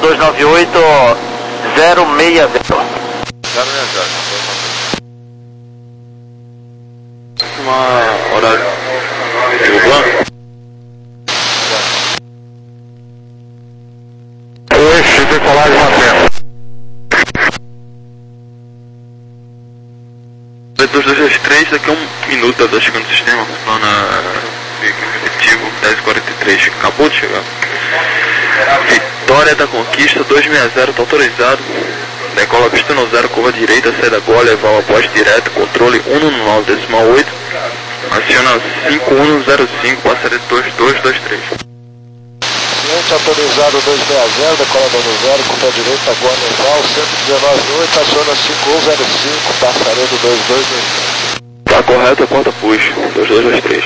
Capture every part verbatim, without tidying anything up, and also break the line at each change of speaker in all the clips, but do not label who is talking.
dois nove oito zero seis zero.
zero seis zero. Uma horário. Plano?
Oi, decolagem mantendo.
dois dois dois três, daqui a um minuto tá chegando no sistema. Plana efetivo dez e quarenta e três. Acabou de chegar. Vitória da Conquista dois seis zero, tá autorizado. Decola pista no zero, curva direita, saída gole, levar a poste direto, controle um no nove decimal oito. Aciona cinco um zero cinco, passaria dois dois dois três.
Cliente autorizado dois seis zero, decolador no zero, curva direita, agora leval, cento e dezenove oito, aciona cinco um zero cinco, passaria do dois dois dois três.
Tá correto, a porta push, dois dois dois três.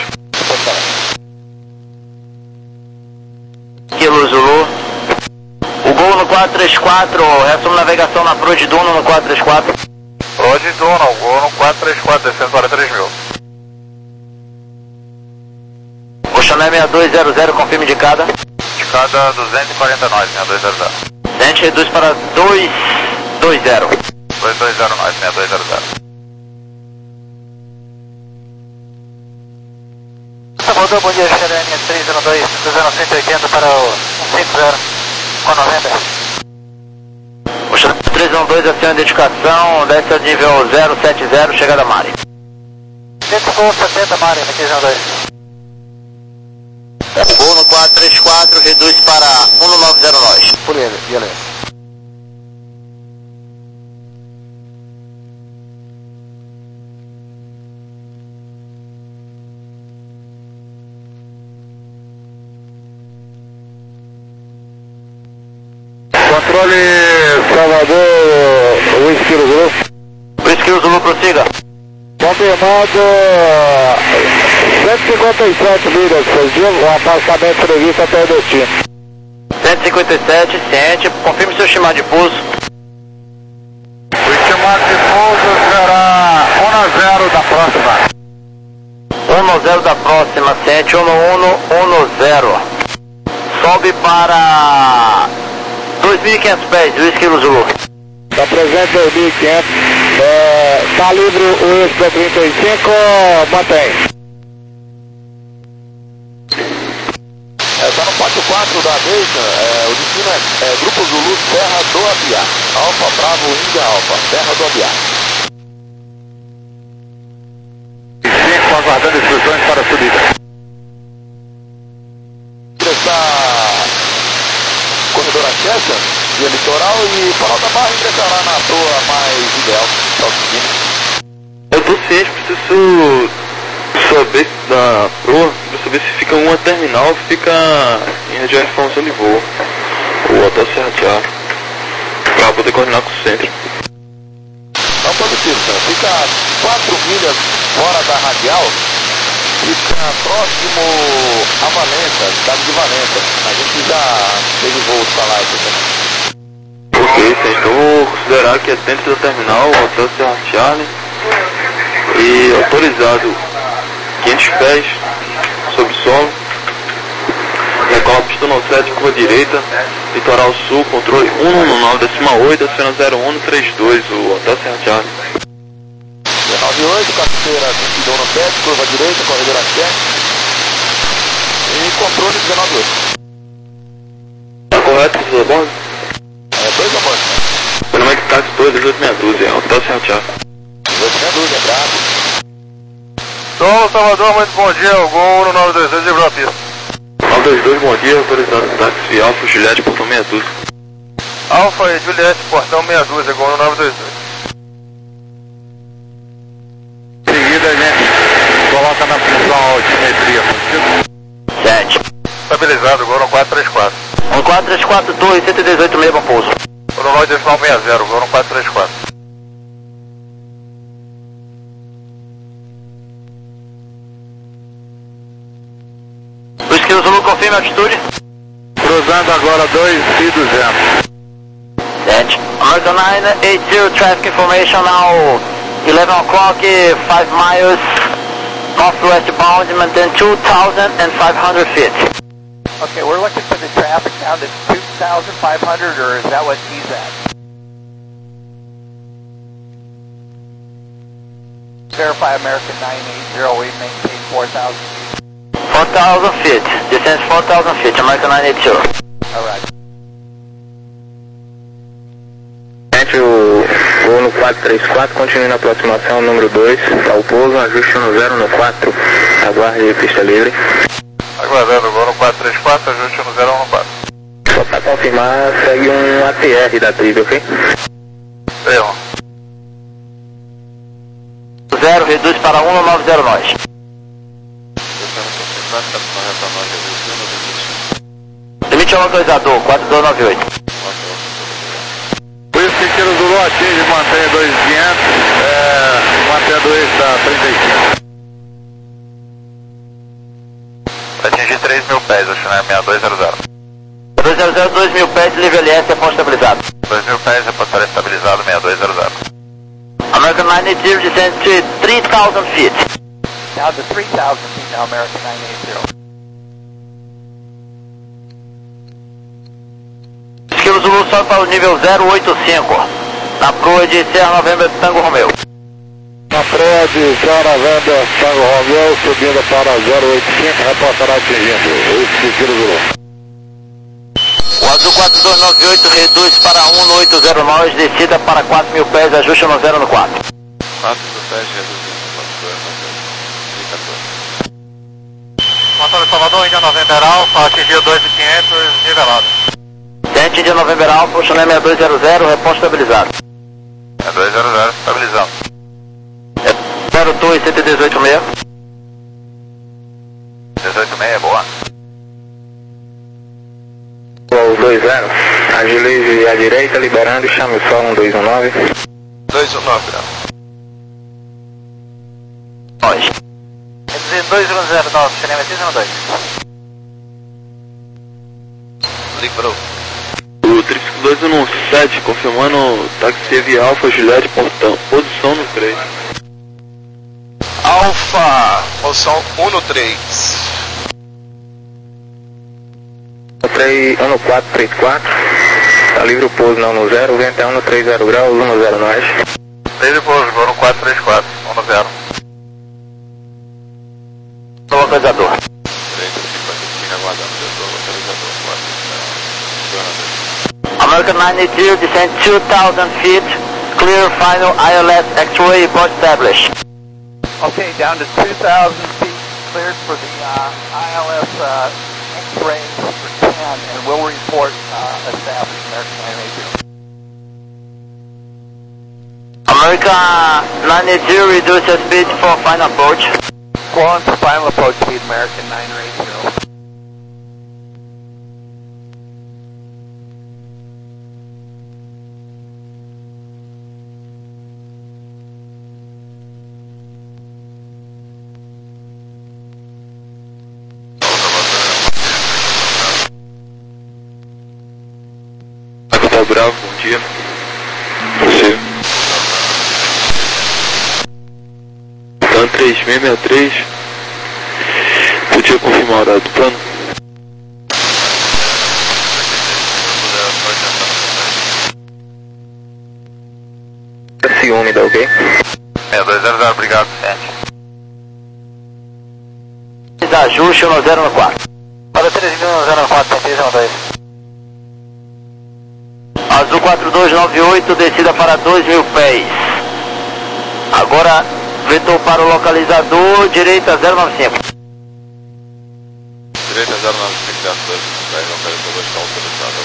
Kilo Zulu. O Gol no quatro três quatro, resumo navegação na Prod Duno no quatro três quatro.
Prod Duno, Gol no quatro três quatro, descendo para três mil.
Oxané seis dois zero zero, confirme de cada.
Cada duzentos e quarenta e nove, seis dois zero zero.
Dente reduz para dois dois zero.
dois dois zero nove, seis dois zero zero.
Salvador, bom dia, Xerene três zero dois, cruzando cento e oitenta para o cinco zero, com noventa.
Oxané três um dois, aciona identificação, desce ao nível zero sete zero, chegada Mari.
cento e setenta, Mari, três zero dois.
Gol no quatro três quatro, reduz para um nove zero nove.
Por ele, e ele. Controle Salvador, Whisky Zulu.
Whisky Zulu, prossiga.
Confirmado cento e cinquenta e sete milhas, o afastamento previsto até o destino.
cento e cinquenta e sete, ciente, confirme seu estimado de pouso.
O estimado de pouso será um a zero da próxima.
um a zero da próxima, ciente, um um um zero. Sobe para dois mil e quinhentos pés, Whisky Zulu.
Está presente dois mil e quinhentos. Está livre o E S P trinta e cinco, mantém. Está no pátio quatro da Deixa, é, o destino é, é Grupo Zulu, Terra do Abiá. Alfa, Bravo, Índia, Alfa, Terra do Abiá. cinco, aguardando instruções para a subida. Está corredor Checha, via litoral, e Farol da Barra ingressará na proa mais ideal para o seguinte.
Eu tô ciente, preciso saber da proa, preciso saber se fica uma terminal, fica em região de informação de voo, ou até Serra Tiá, para poder coordenar com o centro.
Não positivo, senhor. Fica quatro milhas fora da radial, fica próximo a Valença, cidade de Valença. A gente já teve voos para lá aqui também.
Ok, sim, então vou considerar que é dentro da terminal, hotel Serra Charlie, e autorizado quinhentos pés sob solo, decola pista no sete, curva direita, litoral sul, controle um um nove decimal oito, acena zero um três dois, o hotel Serra Charlie.
nove oito, carteira vinte e dois no sete, curva direita, corredor sete, e controle dezenove oito.
Tá correto, tudo bom?
É, dois a bordo.
Meu nome é Táxi dois, dezoito meia dúzia, hotel Serra Charlie.
dezoito meia dúzia, bravo.
Sou Salvador, muito bom dia, o Gol no nove dois dois de Brapis.
nove dois dois, bom dia, autorizado táxi Alfa Juliette, portão meia dúzia.
Alfa e Juliette, portão meia dúzia, Gol no nove dois dois.
Seguida a gente coloca na função altimetria,
sete.
Estabilizado, Gol no quatro três quatro.
um quatro três quatro, dois, cento e dezoito, meio pouso.
Gol no nove decimal sessenta, Gol no quatro três quatro.
Whisky Zulu, confirme a altitude.
cruzando agora dois e duzentos.
sete. American nine eighty, traffic information now, eleven o'clock, five miles, northwest bound, maintain two thousand five hundred feet.
Okay, we're looking for the traffic down to two thousand five hundred, or is that what he's at? Verify American nine eighty, we maintain four thousand feet.
four thousand feet, descends four thousand feet, American nine eighty.
Alright.
Gente, o voo no quatro três quatro, continue na aproximação, número dois, ao pouso, ajuste no zero no quatro, aguarde pista livre.
Aguardando, voo no quatro três quatro, ajuste no zero no quatro.
Só para confirmar, segue um A T R da trilha, ok?
Erro.
zero, reduz para um nove zero nós. Limite ao localizador, quatro dois nove oito.
Por isso que tira o Zulu, atinge, mantém dois mil e quinhentos, é, mantém dois a trinta e cinco. Vai atingir três mil pés, acho, né? seis dois zero zero.
dois zero zero, dois mil pés, nível L S, é ponto estabilizado.
dois mil pés, é para estar estabilizado, seis dois zero zero.
American nine eighty descends to three thousand feet.
Down to three thousand feet now, American nine eighty.
Esquilo Zulu sobe para o nível zero oito cinco. Na proa de Serra Novembro Tango Romeo.
Na proa de Serra Novembro Tango Romeo, subindo para zero oito cinco, reportará atingindo. Esse Esquilo Zulu.
O azul quatro dois nove oito reduz para um oito zero nós, descida para quatro mil pés, ajuste no zero no quatro.
quatro mil pés, reduzindo, quatro dois nove oito. Motor de Salvador, Índia November Alpha, atingiu dois mil e quinhentos, nivelado.
Tente Índia November Alpha, Channel seis dois zero zero, reposto estabilizado.
seis dois zero zero, estabilizando.
zero dois cento e dezoito seis.
dezoito seis, boa.
dois zero, agilize à direita, liberando, chame só um dois um nove.
dois um nove,
Nós.
dois um zero nove, Channel seis um dois.
Livrou.
O triplo dois um sete, confirmando táxi via Alfa, Juliette, portão, posição no três.
Alfa, posição um no três.
um no quatro três quatro, tá livre o pouso não no zero, o vento é um no três zero graus, um no zero nós.
Livre pouso, voo no quatro três quatro, um no zero.
No localizador. American nine eighty descend two thousand feet, clear final I L S X-ray report established.
Okay, down to two thousand feet, cleared for the uh, I L S uh, X-ray for ten, and we'll report uh, established American nine eighty.
American nine eighty reduces speed for final approach.
Go on to final approach speed, American nine eighty.
Capital Bravo, bom dia. Você. Tan três seis seis três. Podia confirmar a hora do plano? Ciúme, tá ok?
seis dois zero zero, obrigado, sete.
Ajuste no zero no quatro.
Para três mil zero quatro, três um dois.
Azul quatro dois nove oito, descida para dois mil pés. Agora, vetor para o localizador, direita zero nove cinco.
Direita zero nove cinco, dois pés, localizador está autorizado,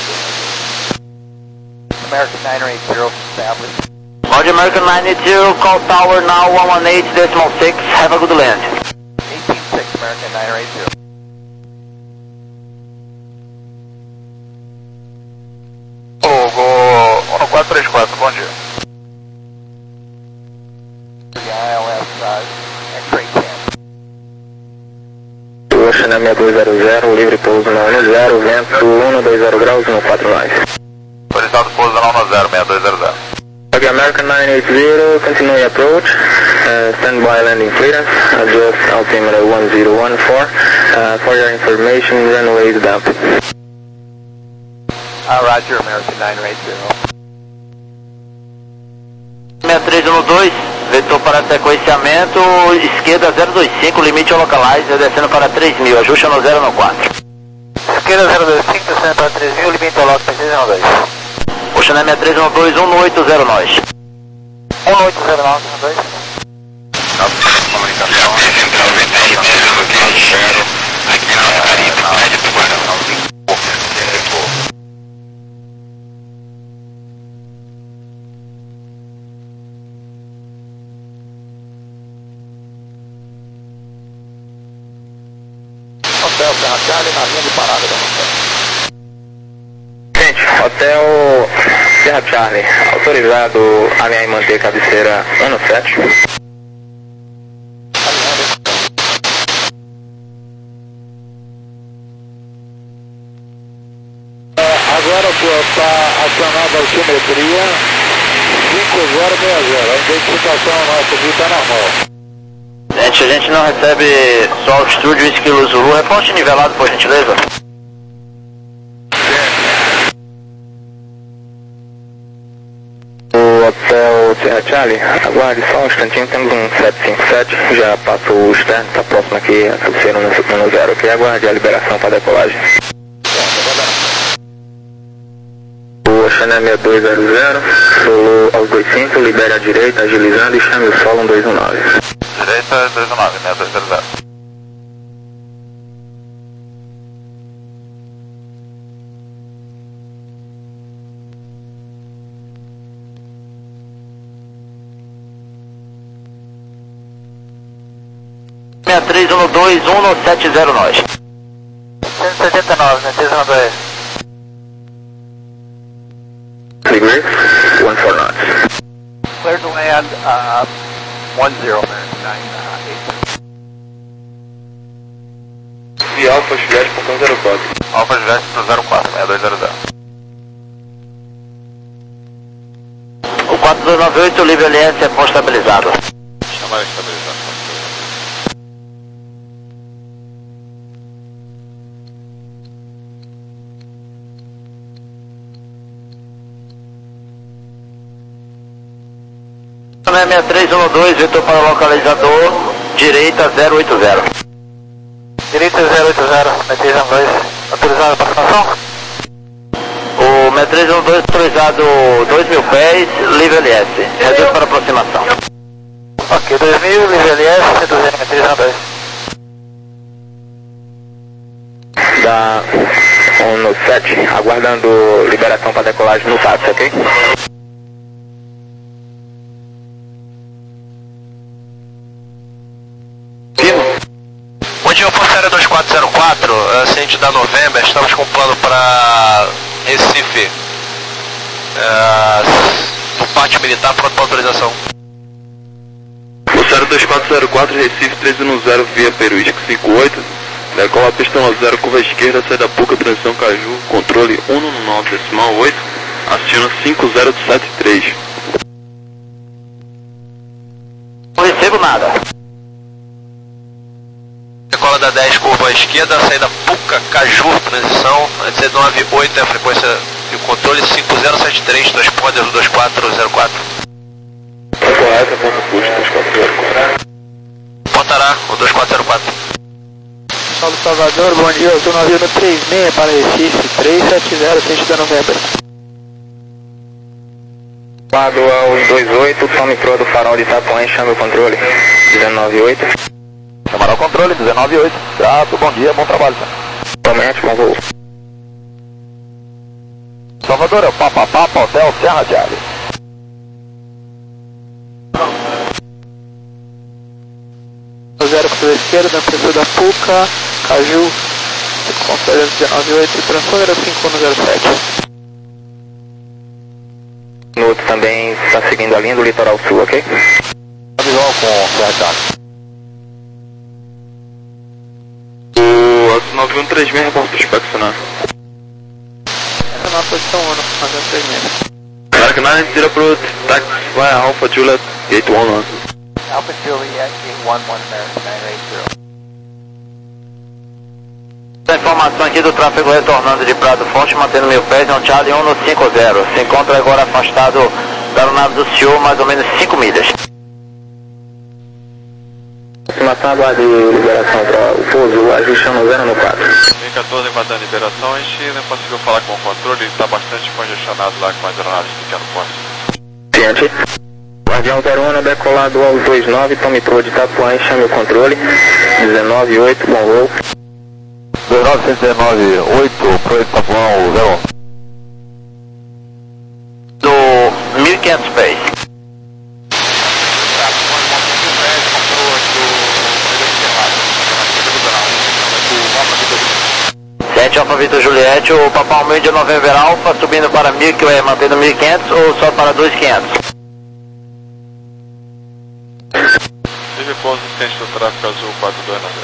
American nine eighty established.
Roger, American nine eighty, call tower now one one eight decimal six, have a good land.
eighteen six, American nine eighty.
Vou no quatro três quatro, bom dia.
The I L S uh, X-ray ten.
Oxa, na seis dois zero zero, livre pouso não no zero, vento um no dois zero graus, um no quatro nós.
Autorizado pouso não no zero, seis dois zero zero.
American nine eight zero, continue approach, uh, stand by landing clearance, adjust altimeter one zero one four, uh, for your information, runway is down.
Uh, Roger, American nine eight zero.
seis três um dois, vetor para sequenciamento, esquerda zero dois cinco, limite ao localize, descendo para três mil, ajuste no zero no quatro.
Esquerda zero dois cinco, descendo para três mil, limite ao localize três um dois.
Ocean seis três um dois, um no oito zero nós.
um oito zero nove, um dois.
Comunicação, central vinte e zero, aqui na Caribe, média tubarão.
Hotel Serra Charlie, na linha de parada da montanha.
Gente, Hotel Serra Charlie, autorizado a alinhar e manter cabeceira um no sete.
Agora para acionar a altimetria cinco zero seis zero, a identificação nossa aqui está na mão.
Gente, a gente não recebe só altitude vinte quilos Zulu, reponte nivelado por gentileza.
O Hotel Serra Charlie, aguarde só um instantinho, temos um sete cinco sete, já passou o externo, está próximo aqui, a cabeceira no zero, ok? Aguarde a liberação para decolagem. O Ocean seis dois zero zero, solo aos dois cinco, libere a direita, agilizando e chame o solo um dois um nove.
Direita dois um nove, seis dois zero zero.
seis três um dois, um no sete zero nós.
cento e setenta e nove, né? três um dois.
Degree, one four knots.
Clear to land, uh, one zero, American nine eight.
E Alfa Juliette para zero quatro.
Alfa Juliette para zero quatro, seis dois zero zero.
O quatro dois nove oito, livre L S é posto estabilizado.
Chamar estabilização.
seis três um dois, vetor para o localizador, direita zero oito zero.
Direita zero oito zero, três um dois. Autorizado para aproximação?
O seis três um dois autorizado dois mil pés, livre L S, reduz para aproximação.
Ok, dois mil, livre L S, reduzindo três um dois.
Da um no sete, aguardando liberação para decolagem no táxi, ok?
Bom dia, Força dois quatro zero quatro, ciente da November, estamos com um plano para Recife, é, no pátio militar, pronto para autorização.
O dois quatro zero quatro, Recife três um zero, via Peruística cinco oito, decola pista no zero, curva esquerda, sai da Puca, transição Caju, controle um no nove, decimal oito, aciona cinco zero sete três.
Não recebo nada.
Decola da dez, curva esquerda, saída Puca, Caju, transição, nove oito é a frequência e o controle cinco zero sete três, transponder do dois quatro zero quatro.
Correto, ponto custo, dois quatro zero quatro.
Pontará, o dois quatro zero quatro.
Paulo Salvador, bom dia, eu estou no avião três seis para Recife, três sete zero, ciente da November.
Lado ao dois oito, tome proa do farol de Itapuã e chame o controle, dezenove oito.
Chamará o controle, dezenove oito. Grato, bom dia, bom trabalho.
Somente, bom voo.
Salvador, é o Papa Papa, Hotel Serra Charlie. Zero para a esquerda, na pessoa da Puca, Caju, considera dezenove oito, transponder cinco um zero sete.
No outro também está seguindo a linha do litoral sul, ok?
Visual com Serra Charlie.
O nove um três seis, posso inspecionar.
Essa é a nossa posição um, avião três seis.
Dark nine zero approach, taxi via Alpha Juliet eight one one.
Alpha Juliet eight one one American nine eight zero.
A informação aqui do tráfego retornando de Prado Fonte, mantendo mil pés, é um Charlie um cinco zero. Se encontra agora afastado da aeronave do senhor, mais ou menos cinco milhas.
Estimação aguarde liberação para o pouso, ajustando zero no quatro.
Em quatorze, aguardando liberações, não conseguiu falar com o controle, ele está bastante congestionado lá com as aeronaves de pequeno porte.
Ciente. Guardião zero um, decolado ao dois nove, tome pro de Itapuã, chame o controle. dezenove oito, bom voo.
dois nove um nove oito, pro Itapuã, zero um.
Do mil e quinhentos pés. sete Alfa Vitor Juliette, o Papa Almeida November Alfa, subindo para mil, que é mantendo mil e quinhentos ou só para dois mil e quinhentos?
Tive pouso ciente do tráfego azul quatro dois nove.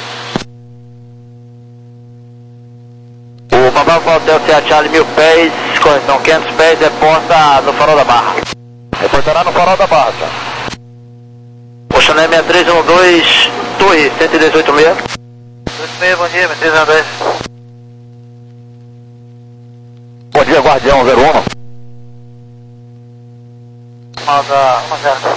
O Papa Hotel C A Charlie mil pés, correção quinhentos pés, reporta no Farol da Barra.
Reportará no Farol da Barra, tá?
O Chanel seis três um dois, Torre cento e dezoito seis.
dois seis, bom dia, seis três um dois.
Bom dia, Guardião zero um.
Manda um zero.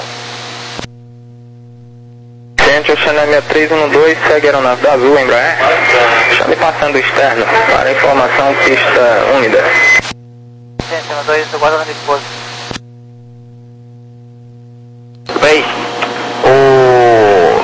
Ciente, o Chanel seis três um dois, segue a aeronave da Azul, Embraer. Chame passando externo, para informação, pista úmida.
Ciente, um dois, aguarda na minha esposa.
Bem, o...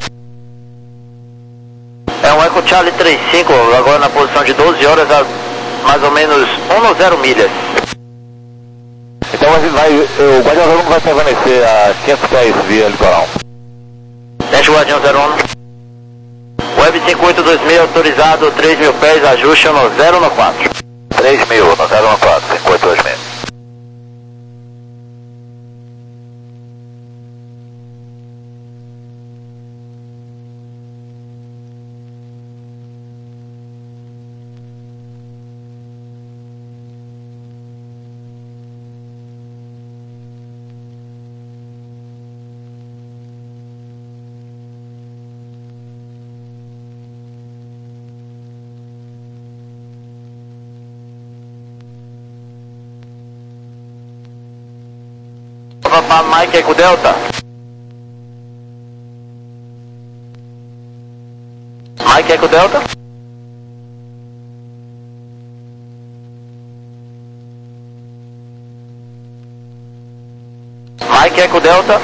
é um Echo Charlie trinta e cinco, agora na posição de doze horas a mais ou menos um zero milhas.
Então vai, vai, o Guardião zero um vai permanecer a quinhentos pés via litoral.
Teste Guardião zero um. Web cinco oito dois seis autorizado três mil pés, ajuste no zero no quatro.
três mil no zero no quatro, cinco oito dois seis.
Para Mike Eco Delta. Mike Eco Delta. Mike Eco Delta.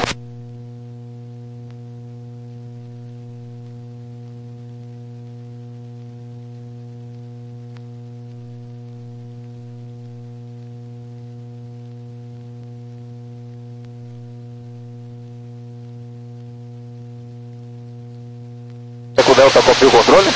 O Delta copiou o controle?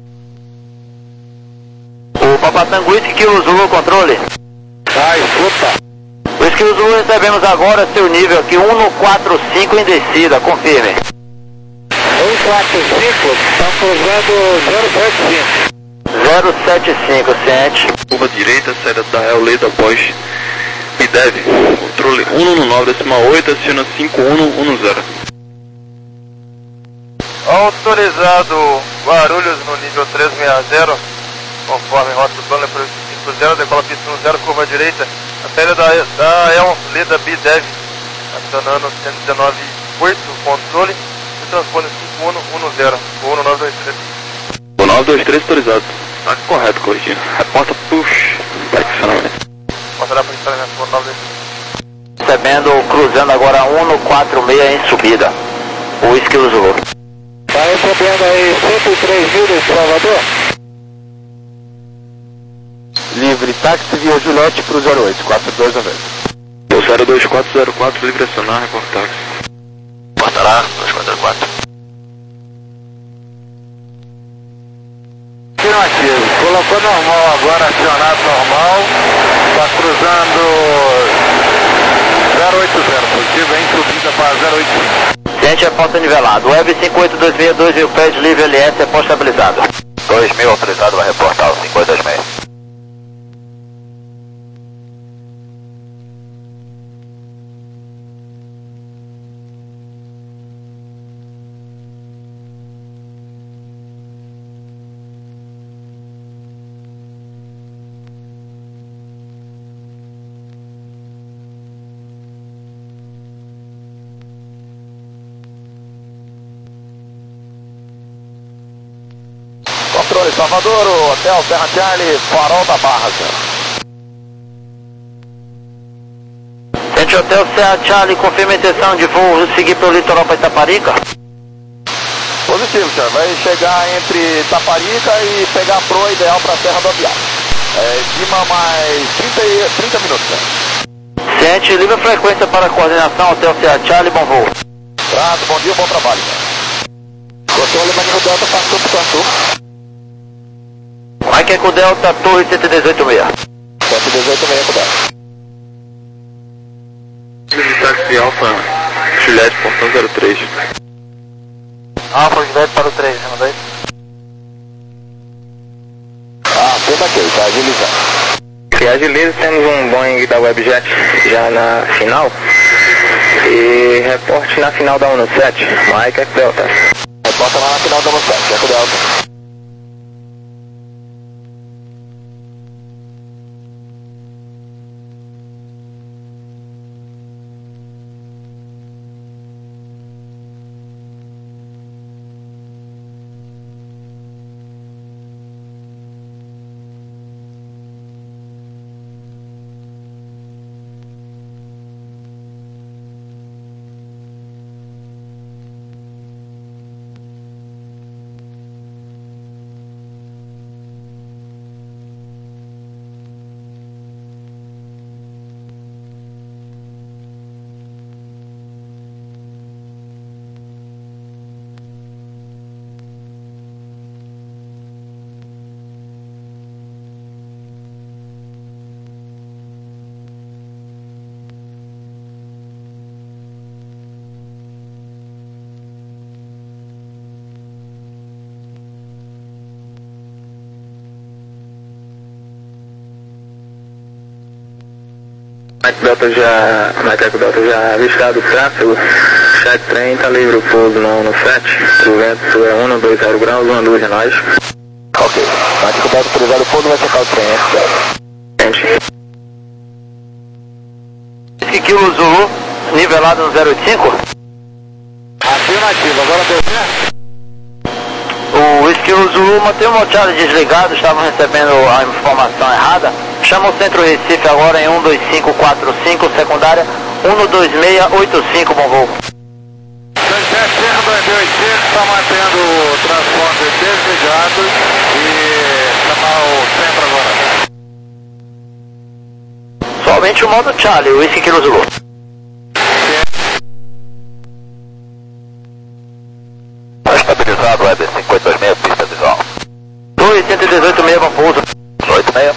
O Papatango Whisky que usou o controle.
Ah, escuta.
O Whisky usou, recebemos agora seu nível aqui, um no quatro cinco em descida, confirme.
um quatro cinco, está cruzando zero sete cinco.
zero sete cinco, ciente.
Curva direita, saída da Real Leda após P D E V. Controle um nove decimal oito, aciona cinco um um zero.
Autorizado Guarulhos no nível trezentos e sessenta, conforme rota do plano para cinco zero, decola pista um zero, curva direita, a saída da, da El Leda B D E V, acionando cento e dezenove oito, controle, e transpone cinco um um zero, o um nove dois três.
O nove dois três autorizado. Tá correto, corrigindo. Reporta push, flexionamento.
Passará para o instalamento por nove dois três.
Recebendo, cruzando agora um no quatro seis em subida. O Whisky usou.
Tá recebendo aí cento e três milhas, Salvador? Livre, táxi via Juliette pro zero oito, quatro dois nove.
O zero dois quatro zero quatro, livre acionar, reportar.
Portará, dois quatro zero quatro.
Afirmativo, colocou normal agora, acionado normal, está cruzando zero oito zero, positivo em subida para zero oito cinco.
Ciente, é posta nivelado. Web cinco oito dois seis, dois mil pés, livre L S, é posto estabilizado.
dois mil autorizado, vai reportar o cinco oito dois seis. Torre Salvador, Hotel Serra Charlie, Farol da Barra, senhor.
Gente, Hotel Serra Charlie, confirma a intenção de voo seguir pelo litoral para Itaparica.
Positivo, senhor. Vai chegar entre Itaparica e pegar a proa ideal para a Serra do Abiá. É, estima mais trinta, trinta minutos, senhor.
Gente, livre a frequência para a coordenação, Hotel Serra Charlie, bom voo.
Prato, bom dia, bom trabalho, senhor. Hotel Alemanha Delta, passou por Cantu.
Mike Eco Delta, Torre cento e dezoito seis.
cento e dezoito seis, Eco Delta.
Táxi Alfa, Juliette, portão zero três.
Alfa Juliette para o três, mandou aí.
Ah, tudo ok, tá agilizando.
Se agiliza, temos um Boeing da Webjet já na final. E reporte na final da um sete, Mike Eco Delta.
Reporta lá na final da sete, Eco Delta.
Mike Delta já, Mike Eco Delta já avistado o tráfego, chat trem tá livre o pouso na um sete, o vento é um dois zero graus, uma luz de nós.
Ok, Mike Eco Delta autorizado o pouso, vai checar o trem, Eco
Whisky Kilo Zulu, nivelado no zero oito cinco.
Afirmativo, agora deu.
O Whisky Zulu mantém o moteado desligado, estavam recebendo a informação errada. Chama o Centro Recife agora em um dois cinco quatro cinco, secundária um dois seis oito cinco, bom voo.
Sunset dois mil e cinco está mantendo o transponder desligado e chamar o centro agora.
Somente o modo Charlie, o Whisky Kilo Zulu.
Estabilizado, Web cinco oito dois seis, pista visual.
Torre cento e dezoito seis, bom pouso.
oito seis.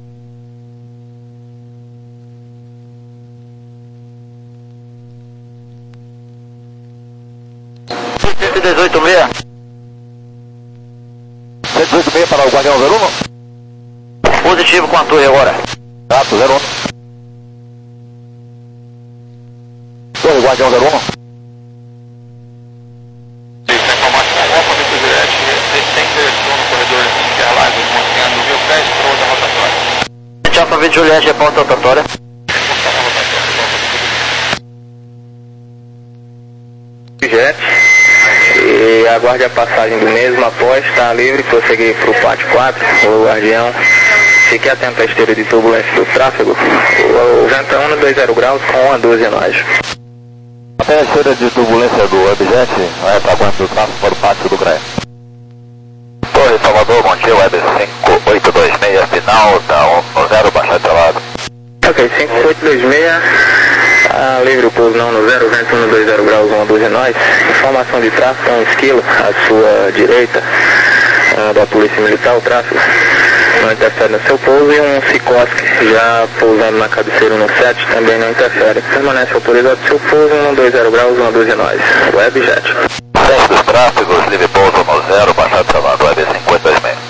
cento e dezoito seis.
cento e dezoito seis para o Guardião zero um.
Positivo com a torre agora.
Trato zero um. Torre Guardião zero um.
Alfa Juliette, reporta rotatória.
Jet, e aguarde a passagem do mesmo após, está livre, prosseguir para o pátio quatro, o Guardião. Fique atento à esteira de turbulência do tráfego. O, o vento é um dois zero graus com uma doze nós.
Até a esteira de turbulência do Webjet, vai para aguento do tráfego para o pátio do Graia. Torre Salvador, bom dia, Web cinco oito dois seis, final, tá um zero, baixar de lado.
Ok, cinco oito dois seis, tá livre o pouso não no zero, vento um dois zero graus, uma doze nós. Informação de tráfego, um esquilo à sua direita, uh, da Polícia Militar, o tráfego não interfere no seu pouso, e um Sikorsky já pousando na cabeceira no sete também não interfere. Permanece autorizado seu pouso, um dois zero graus, uma doze nós. Webjet.
Frente dos tráfegos, livre pouso no zero, baixar de lado, Web cinco oito dois seis.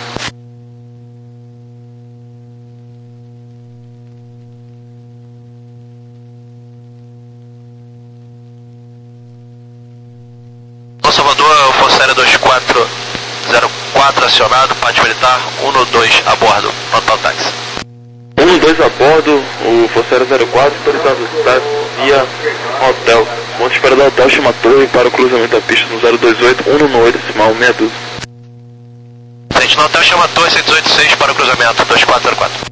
Salvador, Força Aérea dois quatro zero quatro acionado, pátio militar, um dois a bordo, total táxi.
um dois a bordo, o Força Aérea zero quatro, autorizado está via hotel. Monte espera do hotel, chama torre para o cruzamento da pista no zero dois oito, um no oito, decimal meia dúzia.
Sentinel Hotel chama a torre cento e dezoito seis para o cruzamento, dois quatro zero quatro.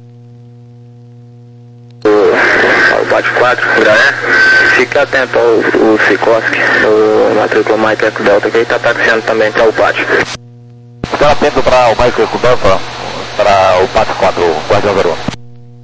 O Bate quatro, já é? Fique atento ao, ao Sikorsky, o matrícula Mike Eco Delta, que ele está taxiando também para o Pátio.
Fique atento para o Mike Eco Delta, para o Pátio quatro, o Guardião zero um.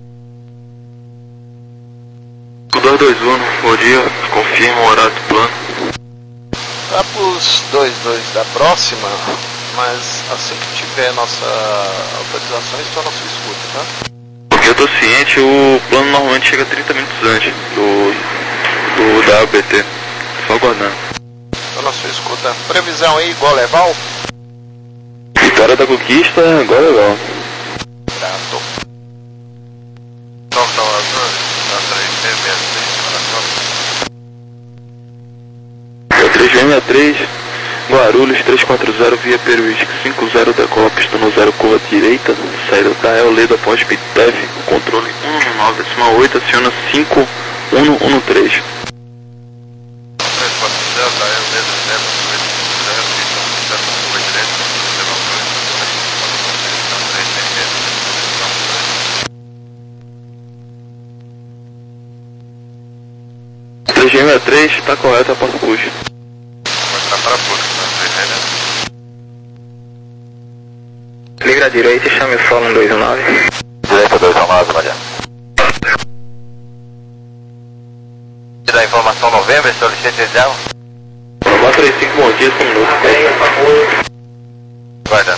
dois dois um, bom dia, confirma o horário do plano.
Tá pros dois dois da próxima, mas assim que tiver nossa autorização, estou na sua escuta, tá?
Porque eu tô ciente, o plano normalmente chega trinta minutos antes do, do da A B T, só aguardando.
Estou na sua escuta. Previsão aí, igual leval?
Vitória da Conquista, igual legal.
Grato.
Nova Salvador, da três seis seis
É três seis seis três, Guarulhos três quatro zero, via Peruística cinco zero, decola pista no zero, curva direita, saída da El Leda após Pitef, controle um nove decimal oito, aciona cinco um um três.
três quatro zero, da El Leda zero, zero, pista no curva direita, zero dois, três seis seis.
três seis seis três, está correto a porta puxa.
Tá para puxa, tá três seis seis.
Liga à direita e chame o solo um dois um nove.
Direita dois um nove, Maria.
Da informação novembro, senhor Licença Ideal.
quatro três cinco, bom dia, cinco minutos.
Guarda.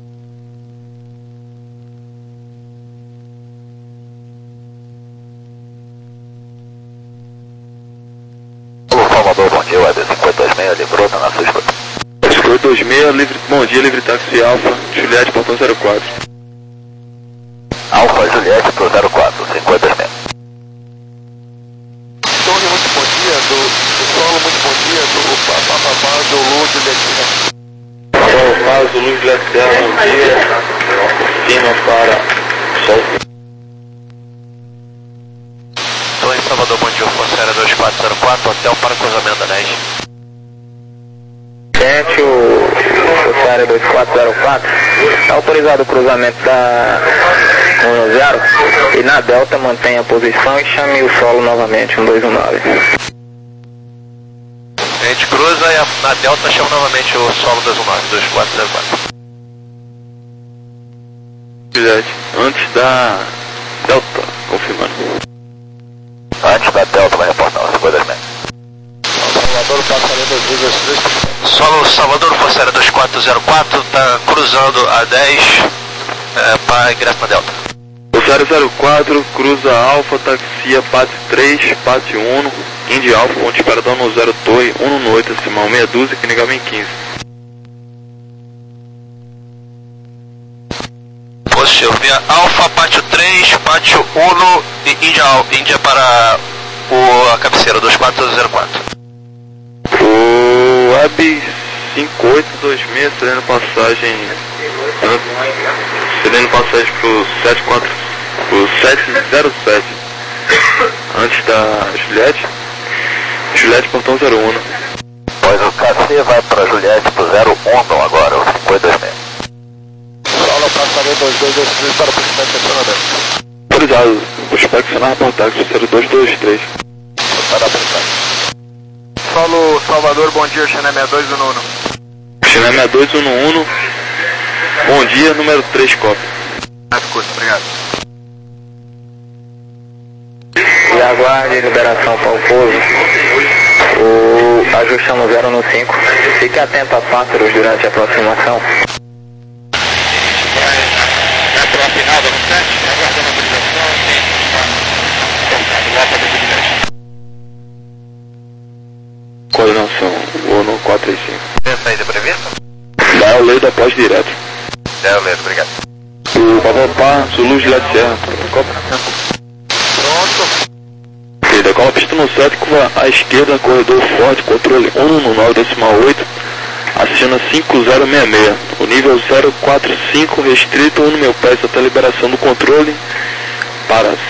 Salvador, bom dia, Web cinquenta e dois seis, livrou, tá na sua escuta.
cinquenta e dois seis, livre, bom dia, livre táxi Alfa, Juliette, portão zero quatro.
Alfa Juliette pro zero quatro, cinquenta e dois seis.
Tony, muito bom dia. Do, do solo, muito bom dia. Do Papapá, do Lu, Juliette.
Sol, Paz, Luz, Juliette, bom dia. Firma para Sol.
Estou em Salvador, bom dia, Força Aérea dois quatro zero quatro, hotel para cruzamento da dez.
Gente, o Força Aérea dois quatro zero quatro, está autorizado o cruzamento da um zero e na Delta mantenha a posição e chame o solo novamente, um dois um nove.
A gente cruza e a, na Delta chama novamente o solo dois um nove, dois quatro zero quatro.
Juliette, antes da Delta, confirmando.
Antes da Delta vai reportar, cinquenta e dois seis.
Salvador, passaria dois dois três.
Solo Salvador, Força Aérea dois quatro zero quatro, está cruzando a dez é, para ingresso na Delta.
zero zero quatro, cruza Alfa, taxia Pat três, Pat um, Indy Alfa, ponte Paradão no zero Torre, um no oito, decimal meia dúzia, que negamen quinze.
Positivo, via Alfa, Pátio três, Pátio um e Índia, Índia para o, a cabeceira dois quatro zero quatro.
O Web cinco oito dois seis, cedendo passagem, cedendo passagem pro sete quatro, pro sete zero sete, antes da Juliette, Juliette portão zero um.
Pois o K C vai para Juliette pro zero um agora, o cinquenta e dois seis.
Solo, passaria dois dois três para o Prospect Nacional.
Autorizado, Prospect Nacional, reportagem zero dois dois três.
Para a Prospect.
Solo Salvador, bom dia, China sessenta e dois um um.
China sessenta e dois um um, bom dia, número três, cópia.
Obrigado.
E aguarde liberação para o pouso. O ajustando zero no cinco. Fique atento a pássaros durante a aproximação.
Vai para a final da sete, aguardando a autorização, tem lá para debilidade.
Coordenação, ONU quatro três cinco.
Tem saída prevista?
Da lei da pós direto.
É, Leandro, obrigado.
O Papapá, Zulu, Juliette Serra.
Pronto.
E decola pista no sete, curva à esquerda, corredor forte, controle um no nove decimal oito, aciona cinco zero seis seis. O nível zero quatro cinco restrito um no meu pé até a liberação do controle para